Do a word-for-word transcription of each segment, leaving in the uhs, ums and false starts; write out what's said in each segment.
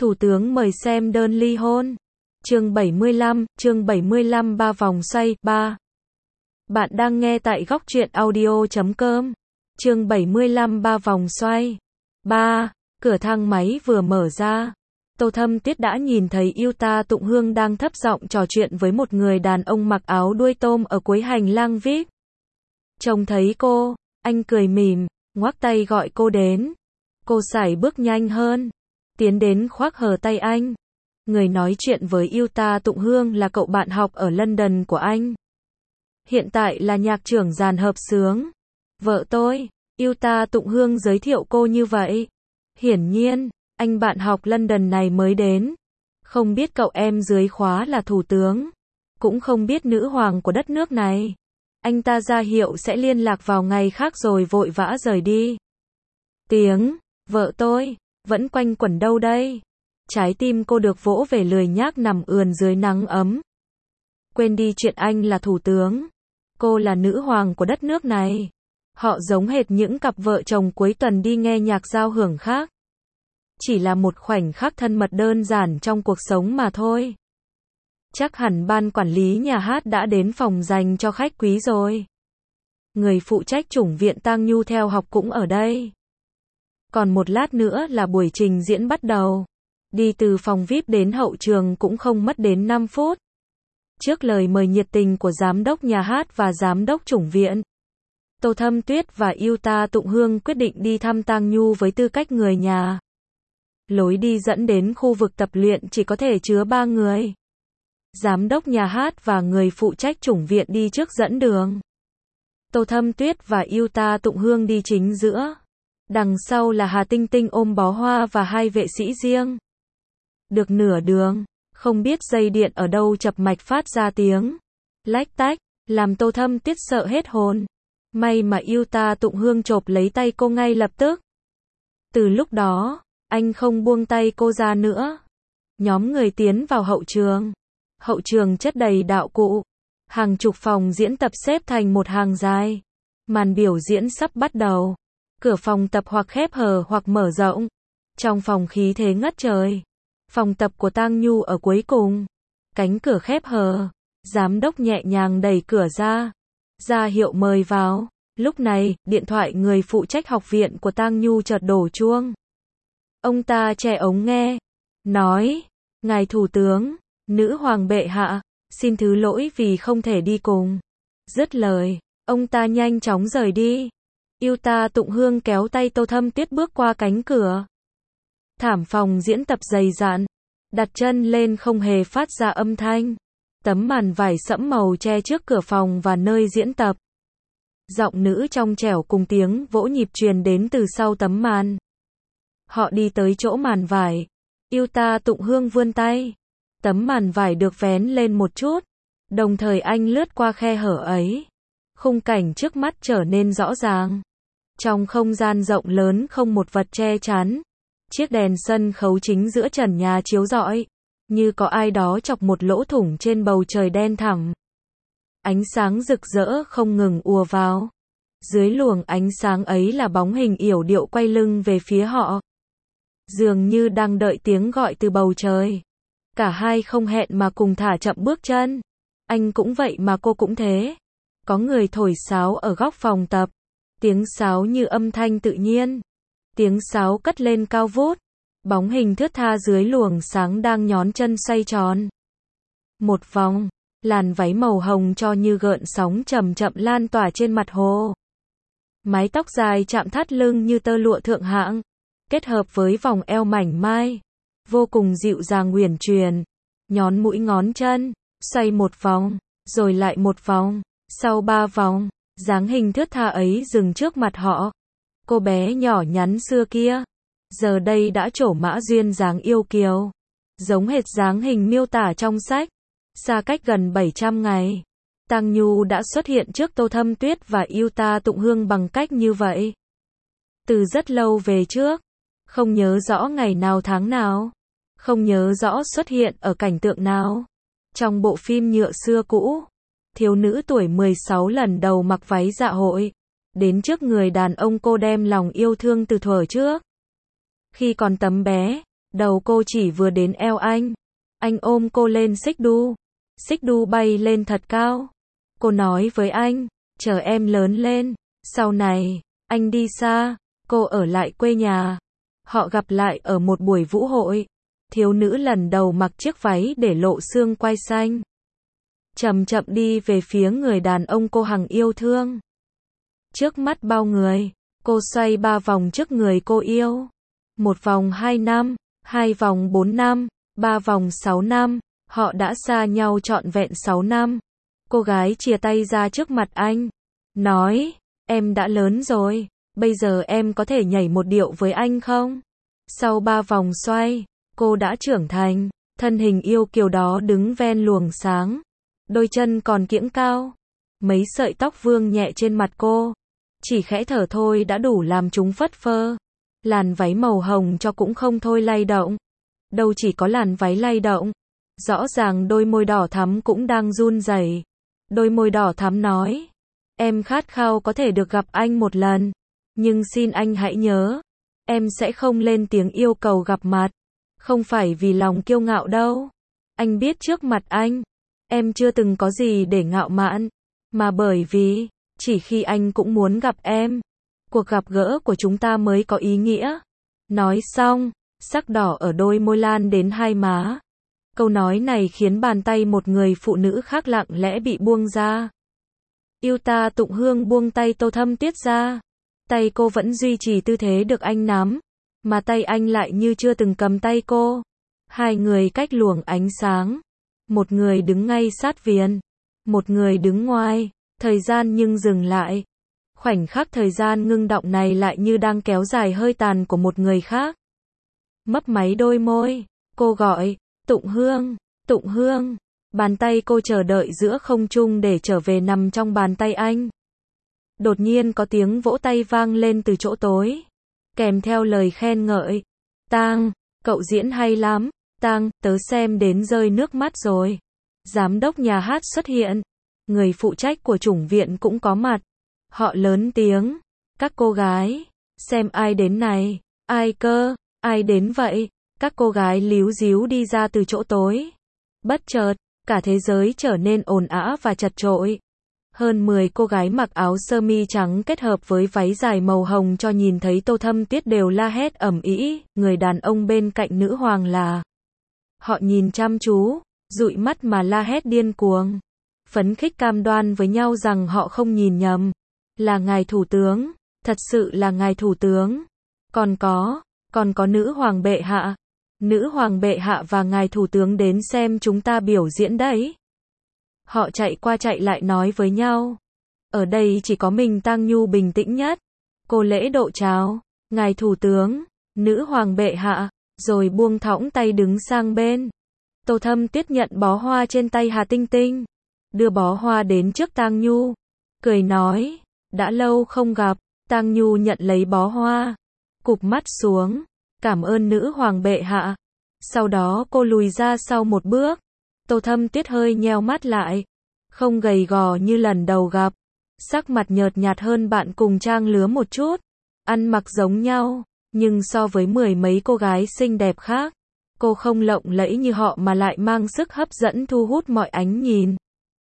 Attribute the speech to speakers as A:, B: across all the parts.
A: Thủ tướng mời xem đơn ly hôn. Chương bảy mươi lăm, chương bảy mươi lăm ba vòng xoay, ba. Bạn đang nghe tại góc truyện audio chấm com. Chương bảy mươi lăm ba vòng xoay. ba. Cửa thang máy vừa mở ra. Tô Thâm Tuyết đã nhìn thấy Yuta Tụng Hương đang thấp giọng trò chuyện với một người đàn ông mặc áo đuôi tôm ở cuối hành lang vê i pê. Trông thấy cô, anh cười mỉm, ngoắc tay gọi cô đến. Cô sải bước nhanh hơn, tiến đến khoác hờ tay anh. Người nói chuyện với Yuta Tụng Hương là cậu bạn học ở London của anh. Hiện tại là nhạc trưởng dàn hợp xướng. Vợ tôi, Yuta Tụng Hương giới thiệu cô như vậy. Hiển nhiên, anh bạn học London này mới đến. Không biết cậu em dưới khóa là thủ tướng. Cũng không biết nữ hoàng của đất nước này. Anh ta ra hiệu sẽ liên lạc vào ngày khác rồi vội vã rời đi. Tiếng, vợ tôi, vẫn quanh quẩn đâu đây? Trái tim cô được vỗ về lười nhác nằm ườn dưới nắng ấm. Quên đi chuyện anh là thủ tướng. Cô là nữ hoàng của đất nước này. Họ giống hệt những cặp vợ chồng cuối tuần đi nghe nhạc giao hưởng khác. Chỉ là một khoảnh khắc thân mật đơn giản trong cuộc sống mà thôi. Chắc hẳn ban quản lý nhà hát đã đến phòng dành cho khách quý rồi. Người phụ trách chủng viện Tang Nhu theo học cũng ở đây. Còn một lát nữa là buổi trình diễn bắt đầu. Đi từ phòng vê i pê đến hậu trường cũng không mất đến năm phút. Trước lời mời nhiệt tình của giám đốc nhà hát và giám đốc chủng viện, Tô Thâm Tuyết và Yuta Tụng Hương quyết định đi thăm Tang Nhu với tư cách người nhà. Lối đi dẫn đến khu vực tập luyện chỉ có thể chứa ba người. Giám đốc nhà hát và người phụ trách chủng viện đi trước dẫn đường. Tô Thâm Tuyết và Yuta Tụng Hương đi chính giữa. Đằng sau là Hà Tinh Tinh ôm bó hoa và hai vệ sĩ riêng. Được nửa đường, không biết dây điện ở đâu chập mạch phát ra tiếng lách tách, làm Tô Thâm Tuyết sợ hết hồn. May mà Yuta Tụng Hương chộp lấy tay cô ngay lập tức. Từ lúc đó, anh không buông tay cô ra nữa. Nhóm người tiến vào hậu trường. Hậu trường chất đầy đạo cụ. Hàng chục phòng diễn tập xếp thành một hàng dài. Màn biểu diễn sắp bắt đầu. Cửa phòng tập hoặc khép hờ hoặc mở rộng. Trong phòng khí thế ngất trời. Phòng tập của Tang Nhu ở cuối cùng. Cánh cửa khép hờ. Giám đốc nhẹ nhàng đẩy cửa ra. Ra hiệu mời vào. Lúc này, điện thoại người phụ trách học viện của Tang Nhu chợt đổ chuông. Ông ta che ống nghe. Nói, ngài thủ tướng, nữ hoàng bệ hạ, xin thứ lỗi vì không thể đi cùng. Dứt lời, ông ta nhanh chóng rời đi. Yuta Tụng Hương kéo tay Tô Thâm Tuyết bước qua cánh cửa. Thảm phòng diễn tập dày dặn. Đặt chân lên không hề phát ra âm thanh. Tấm màn vải sẫm màu che trước cửa phòng và nơi diễn tập. Giọng nữ trong trẻo cùng tiếng vỗ nhịp truyền đến từ sau tấm màn. Họ đi tới chỗ màn vải. Yuta Tụng Hương vươn tay. Tấm màn vải được vén lên một chút. Đồng thời anh lướt qua khe hở ấy. Khung cảnh trước mắt trở nên rõ ràng. Trong không gian rộng lớn không một vật che chắn. Chiếc đèn sân khấu chính giữa trần nhà chiếu rọi. Như có ai đó chọc một lỗ thủng trên bầu trời đen thẳm. Ánh sáng rực rỡ không ngừng ùa vào. Dưới luồng ánh sáng ấy là bóng hình yểu điệu quay lưng về phía họ. Dường như đang đợi tiếng gọi từ bầu trời. Cả hai không hẹn mà cùng thả chậm bước chân. Anh cũng vậy mà cô cũng thế. Có người thổi sáo ở góc phòng tập. Tiếng sáo như âm thanh tự nhiên. Tiếng sáo cất lên cao vút. Bóng hình thướt tha dưới luồng sáng đang nhón chân xoay tròn. Một vòng, làn váy màu hồng cho như gợn sóng chậm chậm lan tỏa trên mặt hồ. Mái tóc dài chạm thắt lưng như tơ lụa thượng hạng. Kết hợp với vòng eo mảnh mai. Vô cùng dịu dàng uyển chuyển. Nhón mũi ngón chân. Xoay một vòng. Rồi lại một vòng. Sau ba vòng. Dáng hình thướt tha ấy dừng trước mặt họ. Cô bé nhỏ nhắn xưa kia. Giờ đây đã trổ mã duyên dáng yêu kiều. Giống hệt dáng hình miêu tả trong sách. Xa cách gần bảy trăm ngày. Tang Nhu đã xuất hiện trước Tô Thâm Tuyết và Yuta Tụng Hương bằng cách như vậy. Từ rất lâu về trước. Không nhớ rõ ngày nào tháng nào. Không nhớ rõ xuất hiện ở cảnh tượng nào. Trong bộ phim nhựa xưa cũ. Thiếu nữ tuổi mười sáu lần đầu mặc váy dạ hội. Đến trước người đàn ông cô đem lòng yêu thương từ thuở trước. Khi còn tấm bé, Đầu cô chỉ vừa đến eo anh. Anh ôm cô lên xích đu. Xích đu bay lên thật cao. Cô nói với anh, chờ em lớn lên, sau này, anh đi xa, cô ở lại quê nhà. Họ gặp lại ở một buổi vũ hội. Thiếu nữ lần đầu mặc chiếc váy để lộ xương quai xanh. Chậm chậm đi về phía người đàn ông cô hằng yêu thương. Trước mắt bao người, cô xoay ba vòng trước người cô yêu. Một vòng hai năm, hai vòng bốn năm, ba vòng sáu năm, họ đã xa nhau trọn vẹn sáu năm. Cô gái chia tay ra trước mặt anh, nói, em đã lớn rồi, bây giờ em có thể nhảy một điệu với anh không? Sau ba vòng xoay, cô đã trưởng thành, thân hình yêu kiều đó đứng ven luồng sáng, đôi chân còn kiễng cao, mấy sợi tóc vương nhẹ trên mặt cô, chỉ khẽ thở thôi đã đủ làm chúng phất phơ. Làn váy màu hồng cho cũng không thôi lay động. Đâu chỉ có làn váy lay động, rõ ràng đôi môi đỏ thắm cũng đang run rẩy. Đôi môi đỏ thắm nói, em khát khao có thể được gặp anh một lần, nhưng xin anh hãy nhớ, em sẽ không lên tiếng yêu cầu gặp mặt, không phải vì lòng kiêu ngạo đâu. Anh biết trước mặt anh, em chưa từng có gì để ngạo mạn, mà bởi vì, chỉ khi anh cũng muốn gặp em, cuộc gặp gỡ của chúng ta mới có ý nghĩa. Nói xong, sắc đỏ ở đôi môi lan đến hai má. Câu nói này khiến bàn tay một người phụ nữ khác lặng lẽ bị buông ra. Yêu ta Tụng Hương buông tay Tô Thâm Tuyết ra. Tay cô vẫn duy trì tư thế được anh nắm, mà tay anh lại như chưa từng cầm tay cô. Hai người cách luồng ánh sáng. Một người đứng ngay sát viền, một người đứng ngoài. Thời gian nhưng dừng lại. Khoảnh khắc thời gian ngưng động này lại như đang kéo dài hơi tàn của một người khác. Mấp máy đôi môi, cô gọi, Tụng Hương, Tụng Hương. Bàn tay cô chờ đợi giữa không trung để trở về nằm trong bàn tay anh. Đột nhiên có tiếng vỗ tay vang lên từ chỗ tối, kèm theo lời khen ngợi. Tang, cậu diễn hay lắm, Tang, tớ xem đến rơi nước mắt rồi. Giám đốc nhà hát xuất hiện, người phụ trách của chủng viện cũng có mặt. Họ lớn tiếng, các cô gái, xem ai đến này, ai cơ, ai đến vậy? Các cô gái líu díu đi ra từ chỗ tối. Bất chợt, cả thế giới trở nên ồn ào và chật chội. Hơn mười cô gái mặc áo sơ mi trắng kết hợp với váy dài màu hồng cho nhìn thấy Tô Thâm Tuyết đều la hét ầm ĩ, người đàn ông bên cạnh nữ hoàng là. Họ nhìn chăm chú, dụi mắt mà la hét điên cuồng. Phấn khích cam đoan với nhau rằng họ không nhìn nhầm. Là ngài thủ tướng, thật sự là ngài thủ tướng. Còn có, còn có nữ hoàng bệ hạ. Nữ hoàng bệ hạ và ngài thủ tướng đến xem chúng ta biểu diễn đấy. Họ chạy qua chạy lại nói với nhau. Ở đây chỉ có mình Tang Nhu bình tĩnh nhất. Cô lễ độ chào, ngài thủ tướng, nữ hoàng bệ hạ, rồi buông thõng tay đứng sang bên. Tô Thâm Tuyết nhận bó hoa trên tay Hà Tinh Tinh, đưa bó hoa đến trước Tang Nhu, cười nói, đã lâu không gặp. Tang Nhu nhận lấy bó hoa, cụp mắt xuống, cảm ơn nữ hoàng bệ hạ. Sau đó cô lùi ra sau một bước. Tô Thâm Tuyết hơi nheo mắt lại, không gầy gò như lần đầu gặp, sắc mặt nhợt nhạt hơn bạn cùng trang lứa một chút, ăn mặc giống nhau, nhưng so với mười mấy cô gái xinh đẹp khác, cô không lộng lẫy như họ mà lại mang sức hấp dẫn thu hút mọi ánh nhìn.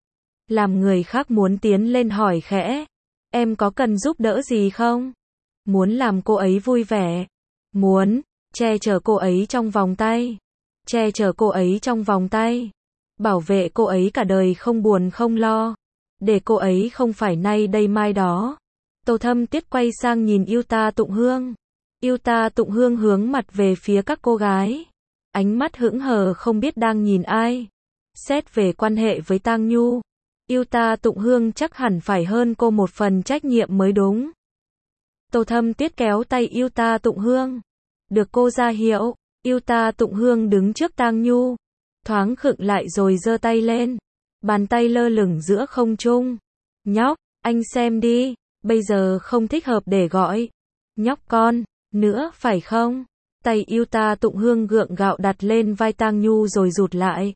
A: Làm người khác muốn tiến lên hỏi khẽ, em có cần giúp đỡ gì không? Muốn làm cô ấy vui vẻ, muốn che chở cô ấy trong vòng tay, che chở cô ấy trong vòng tay, bảo vệ cô ấy cả đời không buồn không lo, để cô ấy không phải nay đây mai đó. Tô Thâm Tuyết quay sang nhìn Yêu Ta Tụng Hương. Yêu Ta Tụng Hương hướng mặt về phía các cô gái, ánh mắt hững hờ không biết đang nhìn ai. Xét về quan hệ với Tang Nhu, Yêu Ta Tụng Hương chắc hẳn phải hơn cô một phần trách nhiệm mới đúng. Tô Thâm Tuyết kéo tay Yêu Ta Tụng Hương, được cô ra hiệu. Yêu Ta Tụng Hương đứng trước Tang Nhu, thoáng khựng lại rồi giơ tay lên, bàn tay lơ lửng giữa không trung. Nhóc, anh xem đi, bây giờ không thích hợp để gọi nhóc con nữa phải không? Tay Yêu Ta Tụng Hương gượng gạo đặt lên vai Tang Nhu rồi rụt lại.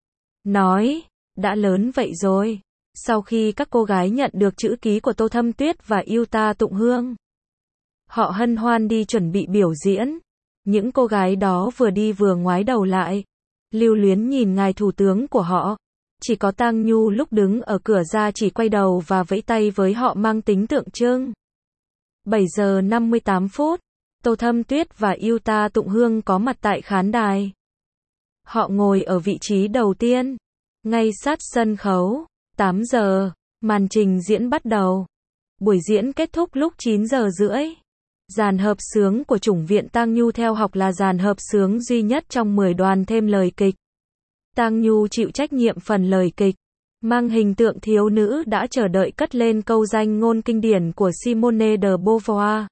A: Nói, đã lớn vậy rồi. Sau khi các cô gái nhận được chữ ký của Tô Thâm Tuyết và Yêu Ta Tụng Hương, họ hân hoan đi chuẩn bị biểu diễn. Những cô gái đó vừa đi vừa ngoái đầu lại, lưu luyến nhìn ngài thủ tướng của họ. Chỉ có Tang Nhu lúc đứng ở cửa ra chỉ quay đầu và vẫy tay với họ mang tính tượng trưng. bảy giờ năm mươi tám phút, Tô Thâm Tuyết và Yuta Tụng Hương có mặt tại khán đài. Họ ngồi ở vị trí đầu tiên, ngay sát sân khấu. tám giờ, màn trình diễn bắt đầu. Buổi diễn kết thúc lúc chín giờ rưỡi. Dàn hợp xướng của chủng viện Tang Nhu theo học là dàn hợp xướng duy nhất trong mười đoàn thêm lời kịch. Tang Nhu chịu trách nhiệm phần lời kịch, mang hình tượng thiếu nữ đã chờ đợi cất lên câu danh ngôn kinh điển của Simone de Beauvoir.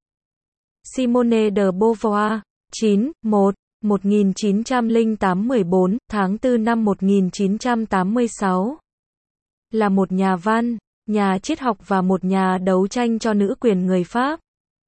A: Simone de Beauvoir, chín, một, một nghìn chín trăm lẻ tám mười bốn, tháng tư năm một nghìn chín trăm tám mươi sáu. Là một nhà văn, nhà triết học và một nhà đấu tranh cho nữ quyền người Pháp.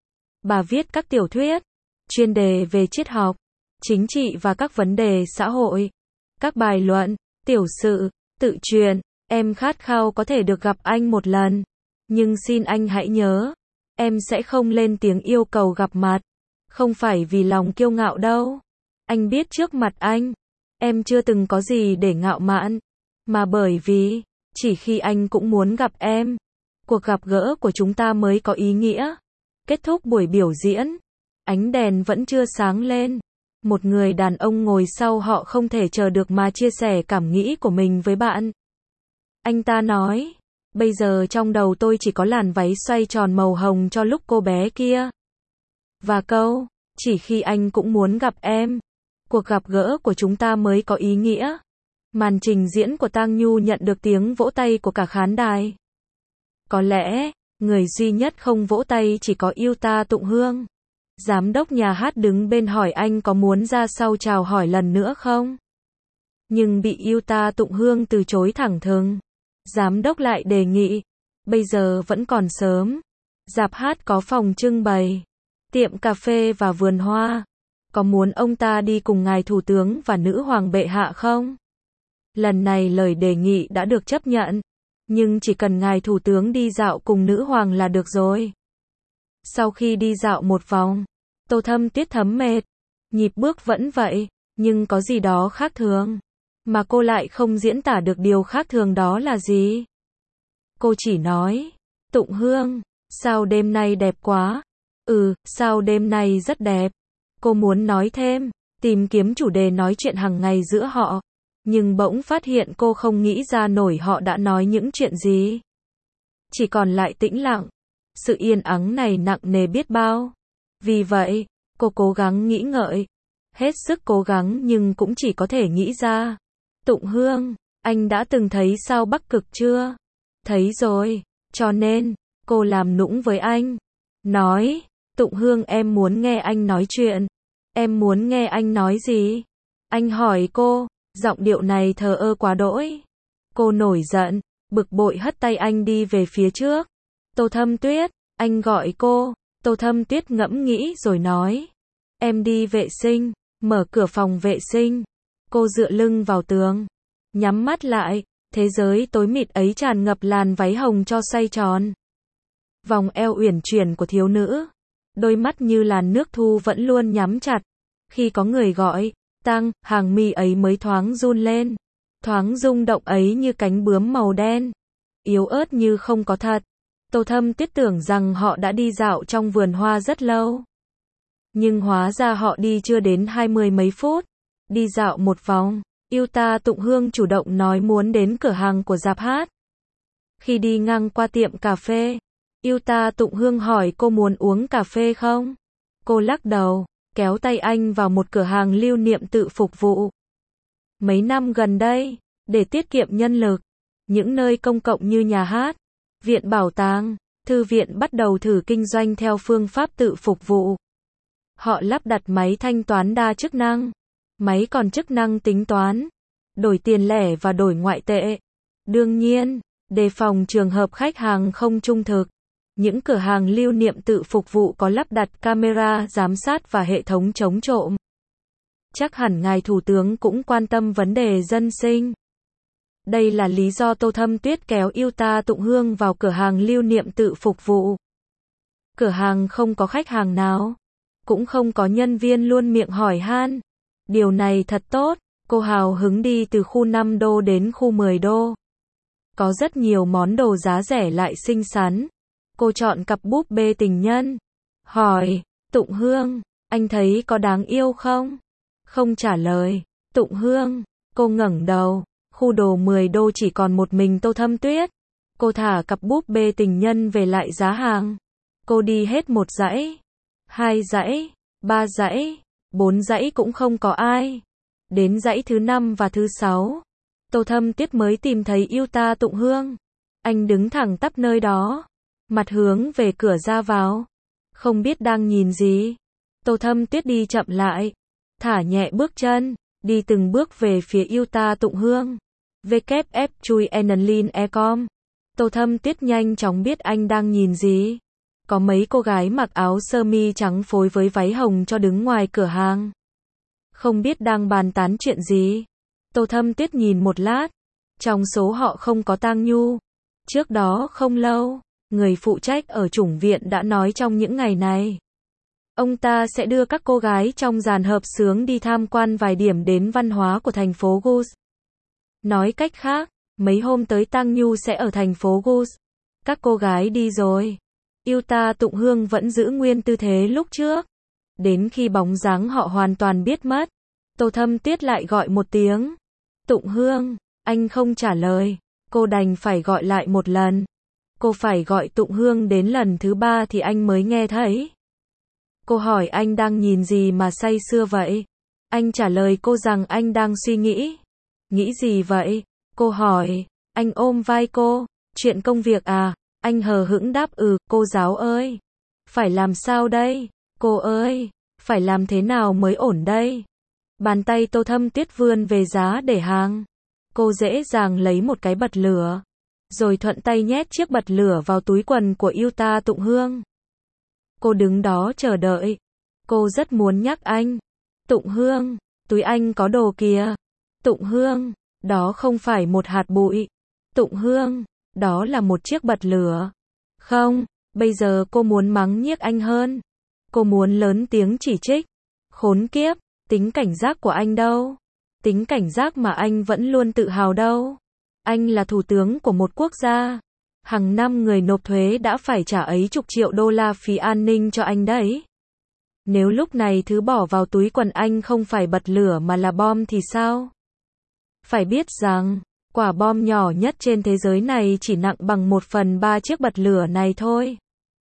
A: Bà viết các tiểu thuyết, chuyên đề về triết học, chính trị và các vấn đề xã hội. Các bài luận, tiểu sự, tự truyện. Em khát khao có thể được gặp anh một lần. Nhưng xin anh hãy nhớ, em sẽ không lên tiếng yêu cầu gặp mặt. Không phải vì lòng kiêu ngạo đâu. Anh biết trước mặt anh, em chưa từng có gì để ngạo mạn. Mà bởi vì, chỉ khi anh cũng muốn gặp em, cuộc gặp gỡ của chúng ta mới có ý nghĩa. Kết thúc buổi biểu diễn, ánh đèn vẫn chưa sáng lên. Một người đàn ông ngồi sau họ không thể chờ được mà chia sẻ cảm nghĩ của mình với bạn. Anh ta nói, bây giờ trong đầu tôi chỉ có làn váy xoay tròn màu hồng cho lúc cô bé kia. Và câu, chỉ khi anh cũng muốn gặp em, cuộc gặp gỡ của chúng ta mới có ý nghĩa. Màn trình diễn của Tang Nhu nhận được tiếng vỗ tay của cả khán đài. Có lẽ, người duy nhất không vỗ tay chỉ có Yuta Tụng Hương. Giám đốc nhà hát đứng bên hỏi anh có muốn ra sau chào hỏi lần nữa không? Nhưng bị Yuta Tụng Hương từ chối thẳng thừng. Giám đốc lại đề nghị, bây giờ vẫn còn sớm. Rạp hát có phòng trưng bày, tiệm cà phê và vườn hoa. Có muốn ông ta đi cùng ngài thủ tướng và nữ hoàng bệ hạ không? Lần này lời đề nghị đã được chấp nhận. Nhưng chỉ cần ngài thủ tướng đi dạo cùng nữ hoàng là được rồi. Sau khi đi dạo một vòng, Tô Thâm Tuyết thấm mệt. Nhịp bước vẫn vậy, nhưng có gì đó khác thường. Mà cô lại không diễn tả được điều khác thường đó là gì. Cô chỉ nói, Tụng Hương, sao đêm nay đẹp quá. Ừ, sao đêm nay rất đẹp. Cô muốn nói thêm, tìm kiếm chủ đề nói chuyện hàng ngày giữa họ. Nhưng bỗng phát hiện cô không nghĩ ra nổi họ đã nói những chuyện gì. Chỉ còn lại tĩnh lặng. Sự yên ắng này nặng nề biết bao. Vì vậy, cô cố gắng nghĩ ngợi. Hết sức cố gắng nhưng cũng chỉ có thể nghĩ ra. Tụng Hương, anh đã từng thấy sao Bắc Cực chưa? Thấy rồi, cho nên, cô làm nũng với anh. Nói, Tụng Hương em muốn nghe anh nói chuyện. Em muốn nghe anh nói gì? Anh hỏi cô, giọng điệu này thờ ơ quá đỗi. Cô nổi giận, bực bội hất tay anh đi về phía trước. Tô Thâm Tuyết, anh gọi cô. Tô Thâm Tuyết ngẫm nghĩ rồi nói. Em đi vệ sinh, mở cửa phòng vệ sinh. Cô dựa lưng vào tường, nhắm mắt lại, thế giới tối mịt ấy tràn ngập làn váy hồng cho xoay tròn. Vòng eo uyển chuyển của thiếu nữ, đôi mắt như làn nước thu vẫn luôn nhắm chặt. Khi có người gọi, Tăng, hàng mi ấy mới thoáng run lên. Thoáng rung động ấy như cánh bướm màu đen. Yếu ớt như không có thật. Tô Thâm Tuyết tưởng rằng họ đã đi dạo trong vườn hoa rất lâu. Nhưng hóa ra họ đi chưa đến hai mươi mấy phút. Đi dạo một vòng, Yuta Tụng Hương chủ động nói muốn đến cửa hàng của rạp hát. Khi đi ngang qua tiệm cà phê, Yuta Tụng Hương hỏi cô muốn uống cà phê không? Cô lắc đầu, kéo tay anh vào một cửa hàng lưu niệm tự phục vụ. Mấy năm gần đây, để tiết kiệm nhân lực, những nơi công cộng như nhà hát, viện bảo tàng, thư viện bắt đầu thử kinh doanh theo phương pháp tự phục vụ. Họ lắp đặt máy thanh toán đa chức năng. Máy còn chức năng tính toán, đổi tiền lẻ và đổi ngoại tệ. Đương nhiên, đề phòng trường hợp khách hàng không trung thực, những cửa hàng lưu niệm tự phục vụ có lắp đặt camera giám sát và hệ thống chống trộm. Chắc hẳn ngài thủ tướng cũng quan tâm vấn đề dân sinh. Đây là lý do Tô Thâm Tuyết kéo Yuta Tụng Hương vào cửa hàng lưu niệm tự phục vụ. Cửa hàng không có khách hàng nào. cũng không có nhân viên luôn miệng hỏi han. Điều này thật tốt, cô hào hứng đi từ khu năm đô đến khu mười đô. Có rất nhiều món đồ giá rẻ lại xinh xắn. Cô chọn cặp búp bê tình nhân. Hỏi, Tụng Hương, anh thấy có đáng yêu không? Không trả lời. Tụng Hương, cô ngẩng đầu. Khu đồ mười đô chỉ còn một mình Tô Thâm Tuyết. Cô thả cặp búp bê tình nhân về lại giá hàng. Cô đi hết một dãy, hai dãy, ba dãy, bốn dãy cũng không có ai. Đến dãy thứ năm và thứ sáu, Tô Thâm Tuyết mới tìm thấy yêu ta Tụng Hương. Anh đứng thẳng tắp nơi đó, mặt hướng về cửa ra vào. Không biết đang nhìn gì. Tô Thâm Tuyết đi chậm lại, thả nhẹ bước chân, đi từng bước về phía yêu ta Tụng Hương. vê kép ép chui enlin ecom. Tô Thâm Tuyết nhanh chóng biết anh đang nhìn gì. Có mấy cô gái mặc áo sơ mi trắng phối với váy hồng cho đứng ngoài cửa hàng. Không biết đang bàn tán chuyện gì. Tô Thâm Tuyết nhìn một lát. Trong số họ không có Tang Nhu. Trước đó không lâu, người phụ trách ở chủng viện đã nói trong những ngày này, ông ta sẽ đưa các cô gái trong dàn hợp xướng đi tham quan vài điểm đến văn hóa của thành phố Gus. Nói cách khác, mấy hôm tới Tang Nhu sẽ ở thành phố Gus. Các cô gái đi rồi. Yêu ta Tụng Hương vẫn giữ nguyên tư thế lúc trước. Đến khi bóng dáng họ hoàn toàn biết mất, Tô Thâm Tuyết lại gọi một tiếng. Tụng Hương, anh không trả lời. Cô đành phải gọi lại một lần. Cô phải gọi Tụng Hương đến lần thứ ba thì anh mới nghe thấy. Cô hỏi anh đang nhìn gì mà say sưa vậy? Anh trả lời cô rằng anh đang suy nghĩ. Nghĩ gì vậy? Cô hỏi. Anh ôm vai cô. Chuyện công việc à? Anh hờ hững đáp ừ. Cô giáo ơi, phải làm sao đây? Cô ơi, phải làm thế nào mới ổn đây? Bàn tay Tô Thâm Tuyết vươn về giá để hàng. Cô dễ dàng lấy một cái bật lửa, rồi thuận tay nhét chiếc bật lửa vào túi quần của yêu ta Tụng Hương. Cô đứng đó chờ đợi. Cô rất muốn nhắc anh. Tụng Hương, túi anh có đồ kìa. Tụng Hương, đó không phải một hạt bụi. Tụng Hương, đó là một chiếc bật lửa. Không, bây giờ cô muốn mắng nhiếc anh hơn. Cô muốn lớn tiếng chỉ trích. Khốn kiếp, tính cảnh giác của anh đâu? Tính cảnh giác mà anh vẫn luôn tự hào đâu? Anh là thủ tướng của một quốc gia. Hàng năm người nộp thuế đã phải trả ấy chục triệu đô la phí an ninh cho anh đấy. Nếu lúc này thứ bỏ vào túi quần anh không phải bật lửa mà là bom thì sao? Phải biết rằng, quả bom nhỏ nhất trên thế giới này chỉ nặng bằng một phần ba chiếc bật lửa này thôi.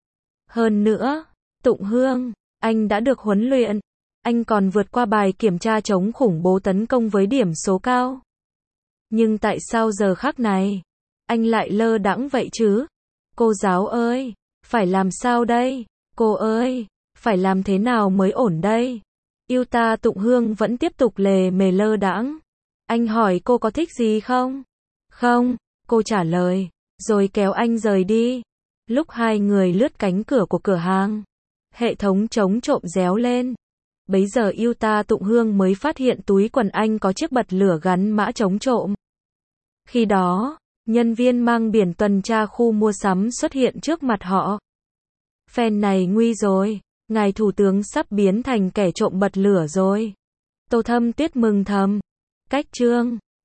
A: Hơn nữa, Tụng Hương, anh đã được huấn luyện. Anh còn vượt qua bài kiểm tra chống khủng bố tấn công với điểm số cao. Nhưng tại sao giờ khắc này, anh lại lơ đãng vậy chứ? Cô giáo ơi, phải làm sao đây? Cô ơi, phải làm thế nào mới ổn đây? Yêu ta Tụng Hương vẫn tiếp tục lề mề lơ đãng. Anh hỏi cô có thích gì không? Không, cô trả lời, rồi kéo anh rời đi. Lúc hai người lướt cánh cửa của cửa hàng, hệ thống chống trộm réo lên. Bấy giờ yêu ta Tụng Hương mới phát hiện túi quần anh có chiếc bật lửa gắn mã chống trộm. Khi đó, nhân viên mang biển tuần tra khu mua sắm xuất hiện trước mặt họ. Phen này nguy rồi, ngài thủ tướng sắp biến thành kẻ trộm bật lửa rồi. Tô Thâm Tuyết mừng thầm. Cách chương